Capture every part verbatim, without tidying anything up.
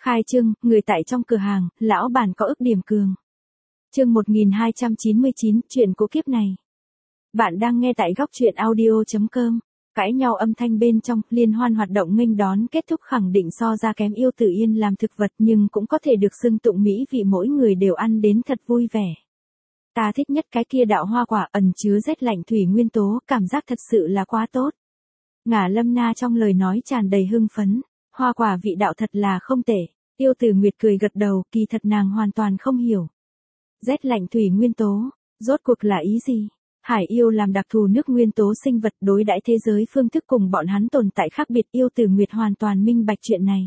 Khai trương, người tại trong cửa hàng, lão bản có ức điểm cường. Chương một nghìn hai trăm chín mươi chín, chuyện của kiếp này. Bạn đang nghe tại góc truyện audio chấm com. Cãi nhau âm thanh bên trong, liên hoan hoạt động nghênh đón kết thúc khẳng định so ra kém Yêu Tử Yên làm thực vật nhưng cũng có thể được xưng tụng mỹ vị mỗi người đều ăn đến thật vui vẻ. Ta thích nhất cái kia đạo hoa quả ẩn chứa rét lạnh thủy nguyên tố, cảm giác thật sự là quá tốt. Ngả Lâm Na trong lời nói tràn đầy hưng phấn, hoa quả vị đạo thật là không tệ. Yêu Tử Nguyệt cười gật đầu, kỳ thật nàng hoàn toàn không hiểu. Rét lạnh thủy nguyên tố, rốt cuộc là ý gì? Hải yêu làm đặc thù nước nguyên tố sinh vật đối đãi thế giới phương thức cùng bọn hắn tồn tại khác biệt. Yêu Tử Nguyệt hoàn toàn minh bạch chuyện này.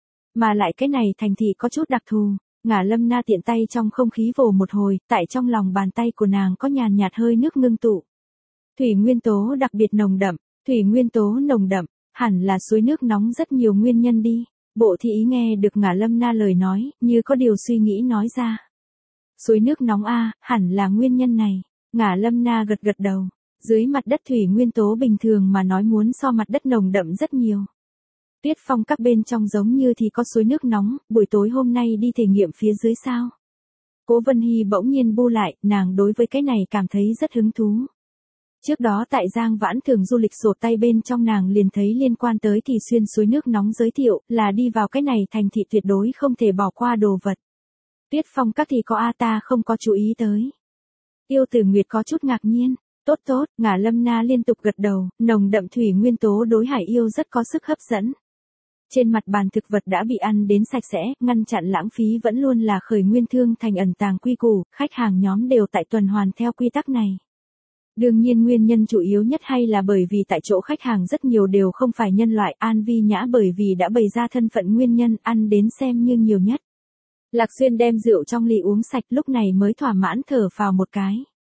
Mà lại cái này thành thị có chút đặc thù. Ngả Lâm Na tiện tay trong không khí vồ một hồi, tại trong lòng bàn tay của nàng có nhàn nhạt hơi nước ngưng tụ. Thủy nguyên tố đặc biệt nồng đậm, thủy nguyên tố nồng đậm, hẳn là suối nước nóng rất nhiều nguyên nhân đi. Bộ thị ý nghe được Ngả Lâm Na lời nói, như có điều suy nghĩ nói ra. Suối nước nóng a, hẳn là nguyên nhân này. Ngả Lâm Na gật gật đầu. Dưới mặt đất thủy nguyên tố bình thường mà nói muốn so mặt đất nồng đậm rất nhiều. Tuyết Phong các bên trong giống như thì có suối nước nóng, buổi tối hôm nay đi thể nghiệm phía dưới sao. Cố Vân Hy bỗng nhiên bu lại, nàng đối với cái này cảm thấy rất hứng thú. Trước đó tại Giang Vãn Thường du lịch sổ tay bên trong nàng liền thấy liên quan tới Thì Xuyên suối nước nóng giới thiệu là đi vào cái này thành thị tuyệt đối không thể bỏ qua đồ vật. Tuyết Phong các thì có a ta không có chú ý tới. Yêu Tử Nguyệt có chút ngạc nhiên. Tốt tốt, Ngả Lâm Na liên tục gật đầu, nồng đậm thủy nguyên tố đối hải yêu rất có sức hấp dẫn. Trên mặt bàn thực vật đã bị ăn đến sạch sẽ, ngăn chặn lãng phí vẫn luôn là khởi nguyên thương thành ẩn tàng quy củ, khách hàng nhóm đều tại tuần hoàn theo quy tắc này. Đương nhiên nguyên nhân chủ yếu nhất hay là bởi vì tại chỗ khách hàng rất nhiều đều không phải nhân loại. An Vi Nhã bởi vì đã bày ra thân phận nguyên nhân ăn đến xem như nhiều nhất. Lạc Xuyên đem rượu trong ly uống sạch lúc này mới thỏa mãn thở phào một cái.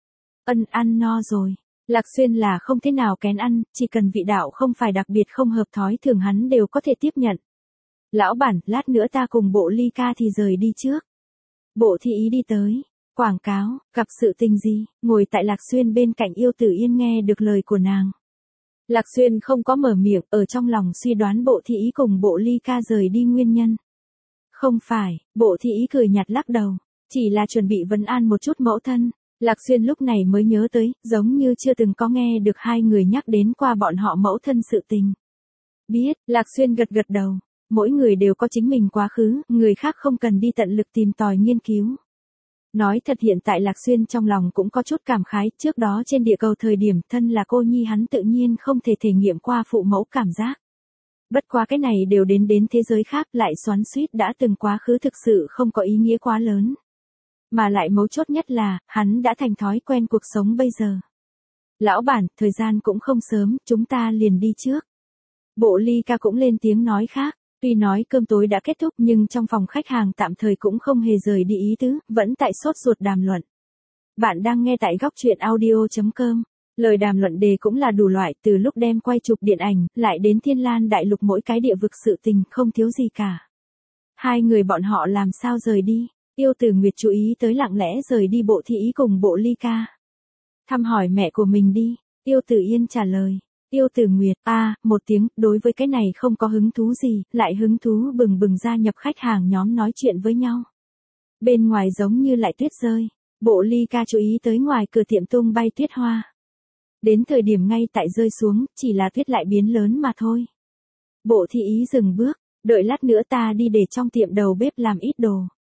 Ân ăn no rồi. Lạc Xuyên là không thế nào kén ăn, chỉ cần vị đạo không phải đặc biệt không hợp thói thường hắn đều có thể tiếp nhận. Lão bản, lát nữa ta cùng Bộ Ly ca thì rời đi trước. Bộ thị ý đi tới. Quảng cáo, gặp sự tình gì, ngồi tại Lạc Xuyên bên cạnh Yêu Tử Yên nghe được lời của nàng. Lạc Xuyên không có mở miệng, ở trong lòng suy đoán Bộ thị ý cùng Bộ Ly ca rời đi nguyên nhân. Không phải, Bộ thị ý cười nhạt lắc đầu, chỉ là chuẩn bị vấn an một chút mẫu thân. Lạc Xuyên lúc này mới nhớ tới, giống như chưa từng có nghe được hai người nhắc đến qua bọn họ mẫu thân sự tình. Biết, Lạc Xuyên gật gật đầu, mỗi người đều có chính mình quá khứ, người khác không cần đi tận lực tìm tòi nghiên cứu. Nói thật hiện tại Lạc Xuyên trong lòng cũng có chút cảm khái, trước đó trên địa cầu thời điểm thân là cô nhi hắn tự nhiên không thể thể nghiệm qua phụ mẫu cảm giác. Bất quá cái này đều đến đến thế giới khác lại xoắn xuýt đã từng quá khứ thực sự không có ý nghĩa quá lớn. Mà lại mấu chốt nhất là, hắn đã thành thói quen cuộc sống bây giờ. Lão bản, thời gian cũng không sớm, chúng ta liền đi trước. Bộ Ly ca cũng lên tiếng nói khác, tuy nói cơm tối đã kết thúc nhưng trong phòng khách hàng tạm thời cũng không hề rời đi ý tứ, vẫn tại sốt ruột đàm luận. Bạn đang nghe tại góc truyện audio chấm com. Lời đàm luận đề cũng là đủ loại, từ lúc đem quay chụp điện ảnh, lại đến Thiên Lan đại lục mỗi cái địa vực sự tình không thiếu gì cả. Hai người bọn họ làm sao rời đi? Yêu Tử Nguyệt chú ý tới lặng lẽ rời đi Bộ thị ý cùng Bộ Ly ca. Thăm hỏi mẹ của mình đi. Yêu Tử Yên trả lời. Yêu Tử Nguyệt, a à, một tiếng, đối với cái này không có hứng thú gì, lại hứng thú bừng bừng gia nhập khách hàng nhóm nói chuyện với nhau. Bên ngoài giống như lại tuyết rơi. Bộ Ly ca chú ý tới ngoài cửa tiệm tung bay tuyết hoa. Đến thời điểm ngay tại rơi xuống, chỉ là tuyết lại biến lớn mà thôi. Bộ thị ý dừng bước, đợi lát nữa ta đi để trong tiệm đầu bếp làm ít đồ.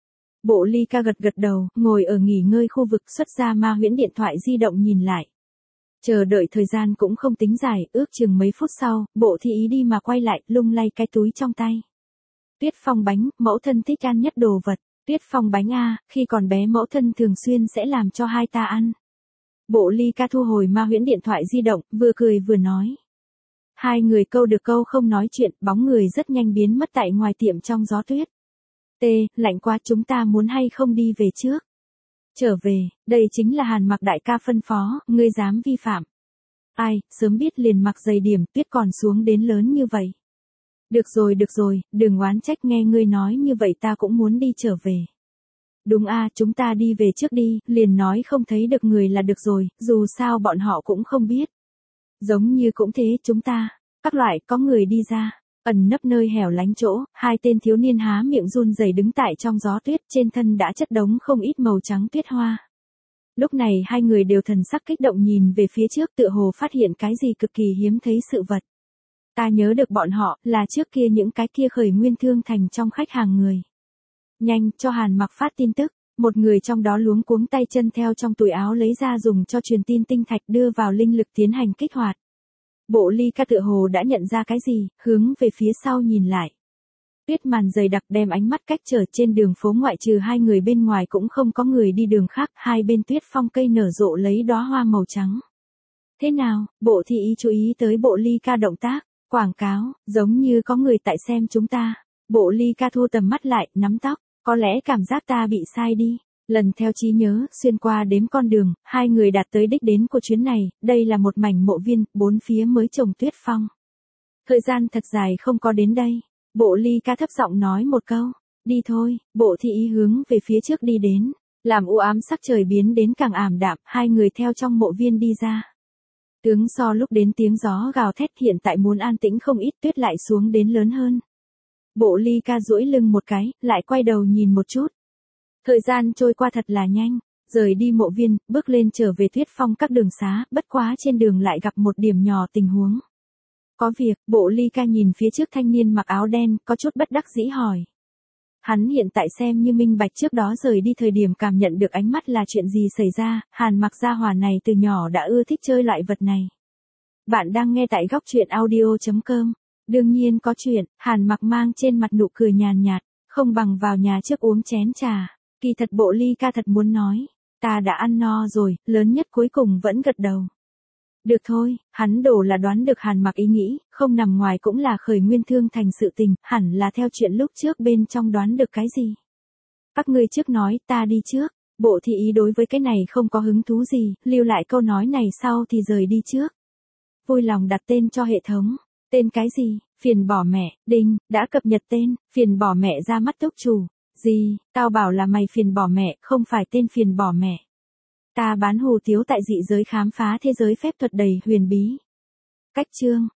Bộ Ly ca gật gật đầu, ngồi ở nghỉ ngơi khu vực xuất ra ma huyễn điện thoại di động nhìn lại. Chờ đợi thời gian cũng không tính dài, ước chừng mấy phút sau, Bộ thị ý đi mà quay lại, lung lay cái túi trong tay. Tuyết Phong bánh, mẫu thân thích ăn nhất đồ vật. Tuyết Phong bánh a, khi còn bé mẫu thân thường xuyên sẽ làm cho hai ta ăn. Bộ Ly ca thu hồi ma huyễn điện thoại di động, vừa cười vừa nói. Hai người câu được câu không nói chuyện, bóng người rất nhanh biến mất tại ngoài tiệm trong gió tuyết. T, lạnh quá, chúng ta muốn hay không đi về trước? Trở về, đây chính là Hàn Mặc đại ca phân phó, ngươi dám vi phạm. Ai, sớm biết liền mặc giày điểm, tuyết còn xuống đến lớn như vậy. Được rồi được rồi, đừng oán trách, nghe ngươi nói như vậy ta cũng muốn đi trở về. Đúng a, chúng ta đi về trước đi, liền nói không thấy được người là được rồi, dù sao bọn họ cũng không biết. Giống như cũng thế, chúng ta, các loại có người đi ra. Ẩn nấp nơi hẻo lánh chỗ, hai tên thiếu niên há miệng run rẩy đứng tại trong gió tuyết, trên thân đã chất đống không ít màu trắng tuyết hoa. Lúc này hai người đều thần sắc kích động nhìn về phía trước, tựa hồ phát hiện cái gì cực kỳ hiếm thấy sự vật. Ta nhớ được bọn họ, là trước kia những cái kia khởi nguyên thương thành trong khách hàng người. Nhanh, cho Hàn Mặc phát tin tức, một người trong đó luống cuống tay chân theo trong túi áo lấy ra dùng cho truyền tin tinh thạch đưa vào linh lực tiến hành kích hoạt. Bộ ly ca tựa hồ đã nhận ra cái gì, hướng về phía sau nhìn lại. Tuyết màn dày đặc đem ánh mắt cách trở, trên đường phố ngoại trừ hai người bên ngoài cũng không có người đi đường khác, hai bên tuyết phong cây nở rộ lấy đóa hoa màu trắng. Thế nào, bộ thị y chú ý tới bộ ly ca động tác, quảng cáo, giống như có người tại xem chúng ta. Bộ ly ca thu tầm mắt lại, nắm tóc, có lẽ cảm giác ta bị sai đi. Lần theo trí nhớ, xuyên qua đếm con đường, hai người đạt tới đích đến của chuyến này, đây là một mảnh mộ viên, bốn phía mới trồng tuyết phong. Thời gian thật dài không có đến đây. Bộ ly ca thấp giọng nói một câu, đi thôi, bộ thị y hướng về phía trước đi đến, làm u ám sắc trời biến đến càng ảm đạm, hai người theo trong mộ viên đi ra. Tướng so lúc đến tiếng gió gào thét, hiện tại muốn an tĩnh không ít, tuyết lại xuống đến lớn hơn. Bộ ly ca duỗi lưng một cái, lại quay đầu nhìn một chút. Thời gian trôi qua thật là nhanh, rời đi mộ viên, bước lên trở về tuyết phong các đường xá, bất quá trên đường lại gặp một điểm nhỏ tình huống. Có việc, bộ ly ca nhìn phía trước thanh niên mặc áo đen, có chút bất đắc dĩ hỏi. Hắn hiện tại xem như minh bạch trước đó rời đi thời điểm cảm nhận được ánh mắt là chuyện gì xảy ra, Hàn Mặc gia hỏa này từ nhỏ đã ưa thích chơi loại vật này. Bạn đang nghe tại góc truyện audio chấm com. Đương nhiên có chuyện, Hàn Mặc mang trên mặt nụ cười nhàn nhạt, không bằng vào nhà trước uống chén trà. Kỳ thật bộ ly ca thật muốn nói, ta đã ăn no rồi, lớn nhất cuối cùng vẫn gật đầu. Được thôi, hắn đổ là đoán được Hàn Mặc ý nghĩ, không nằm ngoài cũng là khởi nguyên thương thành sự tình, hẳn là theo chuyện lúc trước bên trong đoán được cái gì. Các ngươi trước nói, ta đi trước, bộ thị ý đối với cái này không có hứng thú gì, lưu lại câu nói này sau thì rời đi trước. Vui lòng đặt tên cho hệ thống, tên cái gì, phiền bỏ mẹ, đinh, đã cập nhật tên, phiền bỏ mẹ ra mắt túc chủ, gì, tao bảo là mày phiền bỏ mẹ, không phải tên phiền bỏ mẹ. Ta bán hủ tiếu tại dị giới khám phá thế giới phép thuật đầy huyền bí. Cách chương